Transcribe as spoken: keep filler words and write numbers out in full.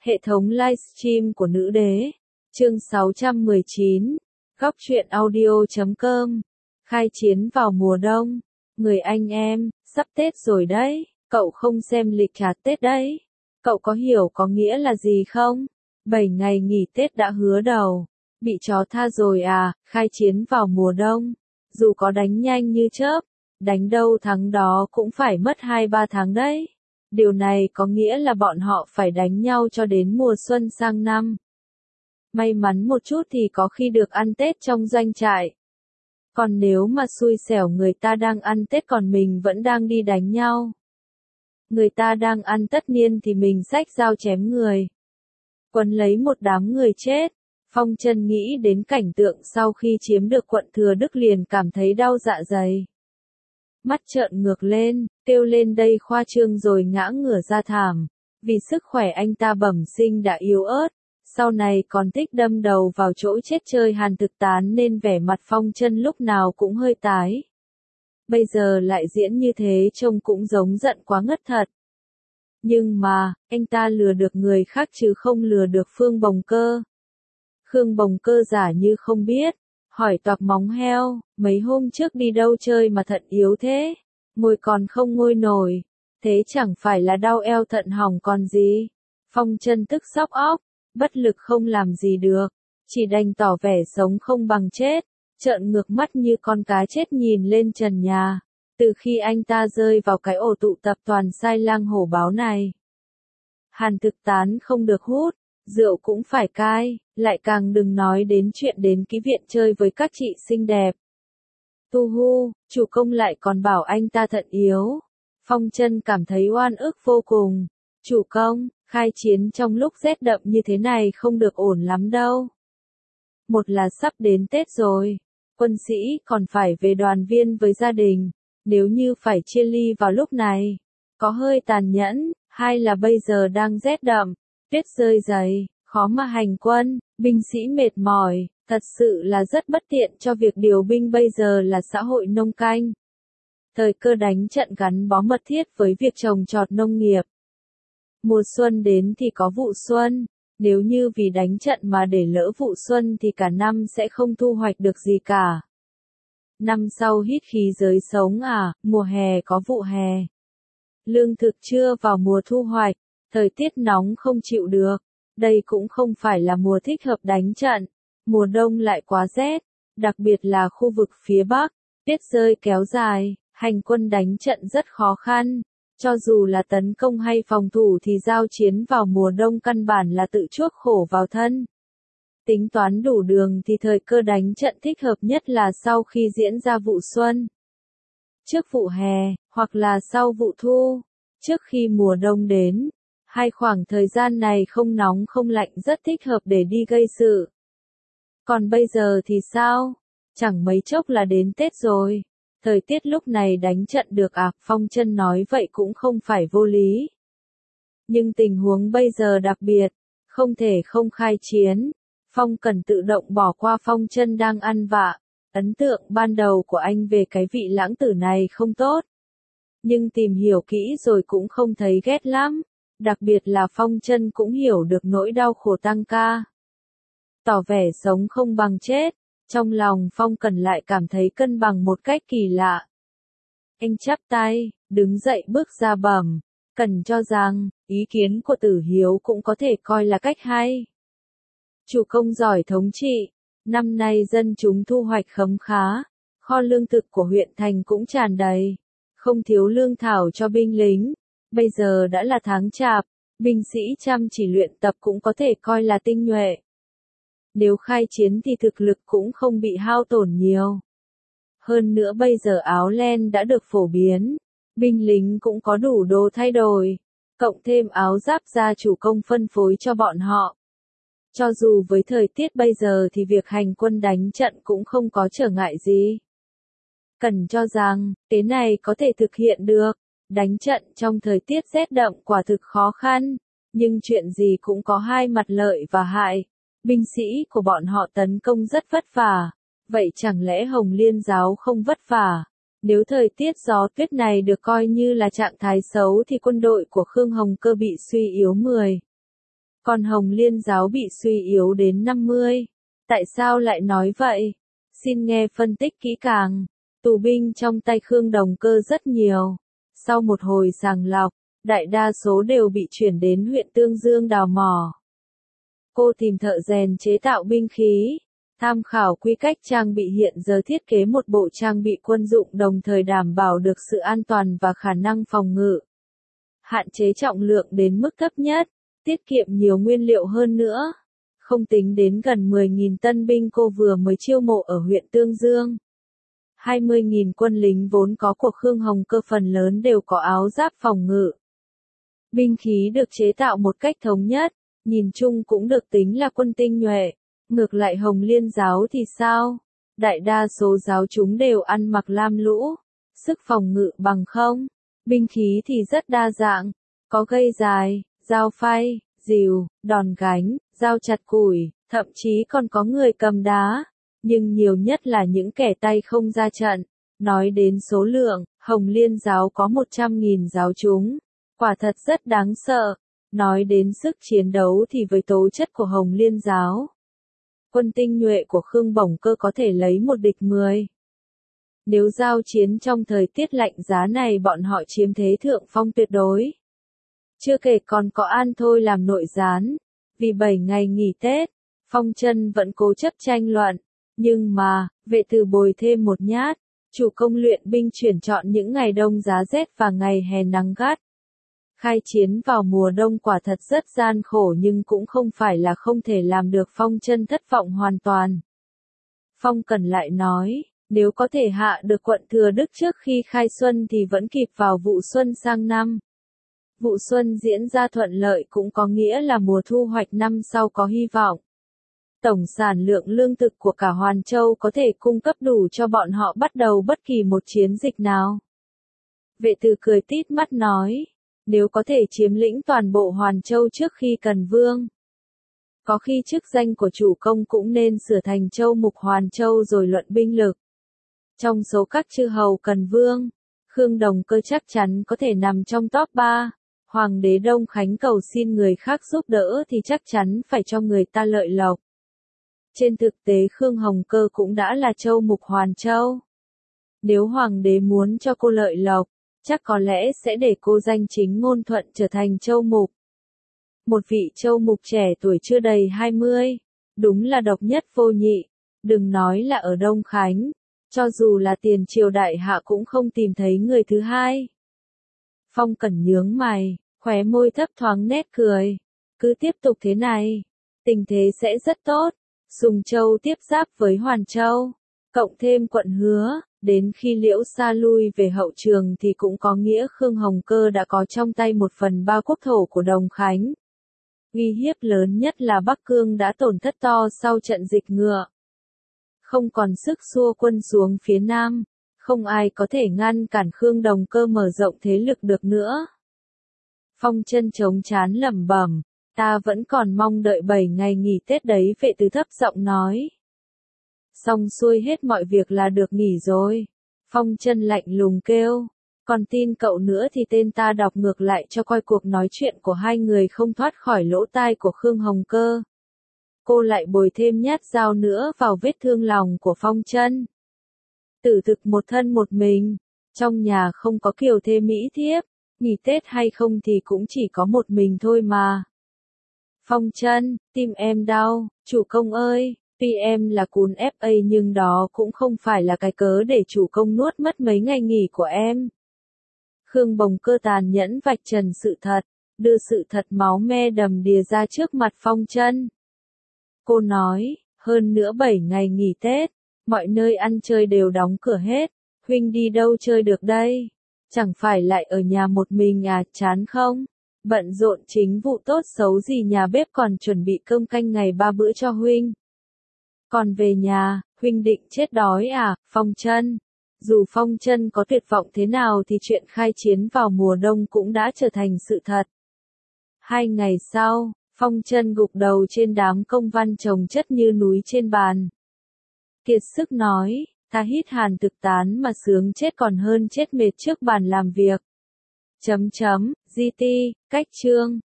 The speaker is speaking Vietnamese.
Hệ thống livestream của nữ đế. Chương sáu trăm mười chín. Góc truyện audio chấm com. Khai chiến vào mùa đông. Người anh em, sắp Tết rồi đấy, cậu không xem lịch trả Tết đấy. Cậu có hiểu có nghĩa là gì không? bảy ngày nghỉ Tết đã hứa đầu. Bị chó tha rồi à, khai chiến vào mùa đông. Dù có đánh nhanh như chớp, đánh đâu thắng đó cũng phải mất hai ba tháng đấy. Điều này có nghĩa là bọn họ phải đánh nhau cho đến mùa xuân sang năm. May mắn một chút thì có khi được ăn Tết trong doanh trại. Còn nếu mà xui xẻo người ta đang ăn Tết còn mình vẫn đang đi đánh nhau. Người ta đang ăn tất niên thì mình xách dao chém người. Quấn lấy một đám người chết. Phong Chân nghĩ đến cảnh tượng sau khi chiếm được quận Thừa Đức liền cảm thấy đau dạ dày. Mắt trợn ngược lên, kêu lên đây khoa trương rồi ngã ngửa ra thảm. Vì sức khỏe anh ta bẩm sinh đã yếu ớt, sau này còn thích đâm đầu vào chỗ chết chơi Hàn Thực Tán nên vẻ mặt Phong Chân lúc nào cũng hơi tái. Bây giờ lại diễn như thế trông cũng giống giận quá ngất thật. Nhưng mà, anh ta lừa được người khác chứ không lừa được Phương Bồng Cơ. Khương Bồng Cơ giả như không biết, hỏi toạc móng heo, mấy hôm trước đi đâu chơi mà thận yếu thế, ngồi còn không ngồi nổi, thế chẳng phải là đau eo thận hỏng còn gì. Phong Chân tức sóc óc, bất lực không làm gì được, chỉ đành tỏ vẻ sống không bằng chết, trợn ngược mắt như con cá chết nhìn lên trần nhà. Từ khi anh ta rơi vào cái ổ tụ tập toàn sai lang hổ báo này, Hàn Thực Tán không được hút, rượu cũng phải cai, lại càng đừng nói đến chuyện đến ký viện chơi với các chị xinh đẹp. Tu hu, chủ công lại còn bảo anh ta thận yếu. Phong Chân cảm thấy oan ức vô cùng. Chủ công, khai chiến trong lúc rét đậm như thế này không được ổn lắm đâu. Một là sắp đến Tết rồi, quân sĩ còn phải về đoàn viên với gia đình, nếu như phải chia ly vào lúc này, có hơi tàn nhẫn. Hai là bây giờ đang rét đậm, tuyết rơi dày, khó mà hành quân, binh sĩ mệt mỏi, thật sự là rất bất tiện cho việc điều binh bây giờ là xã hội nông canh. Thời cơ đánh trận gắn bó mật thiết với việc trồng trọt nông nghiệp. Mùa xuân đến thì có vụ xuân, nếu như vì đánh trận mà để lỡ vụ xuân thì cả năm sẽ không thu hoạch được gì cả. Năm sau hít khí giới sống à, mùa hè có vụ hè. Lương thực chưa vào mùa thu hoạch, thời tiết nóng không chịu được, đây cũng không phải là mùa thích hợp đánh trận, mùa đông lại quá rét, đặc biệt là khu vực phía Bắc, tuyết rơi kéo dài, hành quân đánh trận rất khó khăn, cho dù là tấn công hay phòng thủ thì giao chiến vào mùa đông căn bản là tự chuốc khổ vào thân. Tính toán đủ đường thì thời cơ đánh trận thích hợp nhất là sau khi diễn ra vụ xuân. Trước vụ hè, hoặc là sau vụ thu, trước khi mùa đông đến, hai khoảng thời gian này không nóng không lạnh rất thích hợp để đi gây sự. Còn bây giờ thì sao? Chẳng mấy chốc là đến Tết rồi, thời tiết lúc này đánh trận được à? Phong Chân nói vậy cũng không phải vô lý. Nhưng tình huống bây giờ đặc biệt, không thể không khai chiến. Phong Cẩn tự động bỏ qua Phong Chân đang ăn vạ. Ấn tượng ban đầu của anh về cái vị lãng tử này không tốt. Nhưng tìm hiểu kỹ rồi cũng không thấy ghét lắm. Đặc biệt là Phong Chân cũng hiểu được nỗi đau khổ tăng ca. Tỏ vẻ sống không bằng chết. Trong lòng Phong Cẩn lại cảm thấy cân bằng một cách kỳ lạ. Anh chắp tay, đứng dậy bước ra bẩm. Cẩn cho rằng, ý kiến của Tử Hiếu cũng có thể coi là cách hay. Chủ công giỏi thống trị. Năm nay dân chúng thu hoạch khấm khá, kho lương thực của huyện thành cũng tràn đầy, không thiếu lương thảo cho binh lính. Bây giờ đã là tháng Chạp, binh sĩ chăm chỉ luyện tập cũng có thể coi là tinh nhuệ. Nếu khai chiến thì thực lực cũng không bị hao tổn nhiều. Hơn nữa bây giờ áo len đã được phổ biến, binh lính cũng có đủ đồ thay đổi, cộng thêm áo giáp gia chủ công phân phối cho bọn họ. Cho dù với thời tiết bây giờ thì việc hành quân đánh trận cũng không có trở ngại gì. Cần cho rằng, thế này có thể thực hiện được. Đánh trận trong thời tiết rét đậm quả thực khó khăn, nhưng chuyện gì cũng có hai mặt lợi và hại. Binh sĩ của bọn họ tấn công rất vất vả, vậy chẳng lẽ Hồng Liên giáo không vất vả? Nếu thời tiết gió tuyết này được coi như là trạng thái xấu thì quân đội của Khương Hồng Cơ bị suy yếu mười Còn Hồng Liên giáo bị suy yếu đến năm mươi. Tại sao lại nói vậy? Xin nghe phân tích kỹ càng. Tù binh trong tay Khương Đồng Cơ rất nhiều. Sau một hồi sàng lọc, đại đa số đều bị chuyển đến huyện Tương Dương đào mỏ. Cô tìm thợ rèn chế tạo binh khí, tham khảo quy cách trang bị hiện giờ thiết kế một bộ trang bị quân dụng đồng thời đảm bảo được sự an toàn và khả năng phòng ngự. Hạn chế trọng lượng đến mức thấp nhất, tiết kiệm nhiều nguyên liệu hơn nữa. Không tính đến gần mười nghìn tân binh cô vừa mới chiêu mộ ở huyện Tương Dương. hai mươi nghìn quân lính vốn có của Khương Hồng Cơ phần lớn đều có áo giáp phòng ngự. Binh khí được chế tạo một cách thống nhất, nhìn chung cũng được tính là quân tinh nhuệ. Ngược lại Hồng Liên giáo thì sao? Đại đa số giáo chúng đều ăn mặc lam lũ, sức phòng ngự bằng không. Binh khí thì rất đa dạng, có gây dài, dao phay, rìu, đòn gánh, dao chặt củi, thậm chí còn có người cầm đá. Nhưng nhiều nhất là những kẻ tay không ra trận. Nói đến số lượng, Hồng Liên giáo có một trăm nghìn giáo chúng. Quả thật rất đáng sợ. Nói đến sức chiến đấu thì với tố chất của Hồng Liên giáo, quân tinh nhuệ của Khương Bổng Cơ có thể lấy một địch mười. Nếu giao chiến trong thời tiết lạnh giá này bọn họ chiếm thế thượng phong tuyệt đối. Chưa kể còn có An Thôi làm nội gián. Vì bảy ngày nghỉ Tết, Phong Chân vẫn cố chấp tranh luận. Nhưng mà, vệ từ bồi thêm một nhát, chủ công luyện binh chuyển chọn những ngày đông giá rét và ngày hè nắng gắt. Khai chiến vào mùa đông quả thật rất gian khổ nhưng cũng không phải là không thể làm được Phong Chân thất vọng hoàn toàn. Phong Cẩn lại nói, nếu có thể hạ được quận Thừa Đức trước khi khai xuân thì vẫn kịp vào vụ xuân sang năm. Vụ xuân diễn ra thuận lợi cũng có nghĩa là mùa thu hoạch năm sau có hy vọng. Tổng sản lượng lương thực của cả Hoàn Châu có thể cung cấp đủ cho bọn họ bắt đầu bất kỳ một chiến dịch nào. Vệ Từ cười tít mắt nói, nếu có thể chiếm lĩnh toàn bộ Hoàn Châu trước khi Cần Vương. Có khi chức danh của chủ công cũng nên sửa thành Châu Mục Hoàn Châu rồi luận binh lực. Trong số các chư hầu Cần Vương, Khương Đồng Cơ chắc chắn có thể nằm trong top ba. Hoàng đế Đông Khánh cầu xin người khác giúp đỡ thì chắc chắn phải cho người ta lợi lộc. Trên thực tế Khương Hồng Cơ cũng đã là Châu Mục Hoàn Châu. Nếu Hoàng đế muốn cho cô lợi lộc, chắc có lẽ sẽ để cô danh chính ngôn thuận trở thành Châu Mục. Một vị Châu Mục trẻ tuổi chưa đầy hai mươi, đúng là độc nhất vô nhị, đừng nói là ở Đông Khánh, cho dù là tiền triều đại hạ cũng không tìm thấy người thứ hai. Phong Cẩn nhướng mày, khóe môi thấp thoáng nét cười, cứ tiếp tục thế này, tình thế sẽ rất tốt. Sùng Châu tiếp giáp với Hoàn Châu, cộng thêm quận Hứa, đến khi Liễu Sa lui về hậu trường thì cũng có nghĩa Khương Hồng Cơ đã có trong tay một phần ba quốc thổ của Đồng Khánh. Uy hiếp lớn nhất là Bắc Cương đã tổn thất to sau trận dịch ngựa. Không còn sức xua quân xuống phía Nam, không ai có thể ngăn cản Khương Đồng Cơ mở rộng thế lực được nữa. Phong Chân chống chán lẩm bẩm. Ta vẫn còn mong đợi bảy ngày nghỉ Tết đấy, Vệ Từ thấp giọng nói. Xong xuôi hết mọi việc là được nghỉ rồi. Phong Chân lạnh lùng kêu. Còn tin cậu nữa thì tên ta đọc ngược lại cho coi cuộc nói chuyện của hai người không thoát khỏi lỗ tai của Khương Hồng Cơ. Cô lại bồi thêm nhát dao nữa vào vết thương lòng của Phong Chân. Tử thực một thân một mình, trong nhà không có kiều thê mỹ thiếp, nghỉ Tết hay không thì cũng chỉ có một mình thôi mà. Phong Chân, tim em đau, chủ công ơi, tuy em là cún ép a nhưng đó cũng không phải là cái cớ để chủ công nuốt mất mấy ngày nghỉ của em. Khương Bồng Cơ tàn nhẫn vạch trần sự thật, đưa sự thật máu me đầm đìa ra trước mặt Phong Chân. Cô nói, hơn nữa bảy ngày nghỉ Tết, mọi nơi ăn chơi đều đóng cửa hết, huynh đi đâu chơi được đây? Chẳng phải lại ở nhà một mình à, chán không? Bận rộn chính vụ tốt xấu gì nhà bếp còn chuẩn bị cơm canh ngày ba bữa cho huynh. Còn về nhà, huynh định chết đói à, Phong Chân? Dù Phong Chân có tuyệt vọng thế nào thì chuyện khai chiến vào mùa đông cũng đã trở thành sự thật. Hai ngày sau, Phong Chân gục đầu trên đám công văn chồng chất như núi trên bàn. Kiệt sức nói, ta hít hàn thực tán mà sướng chết còn hơn chết mệt trước bàn làm việc. Chấm chấm, gi ti, cách chương.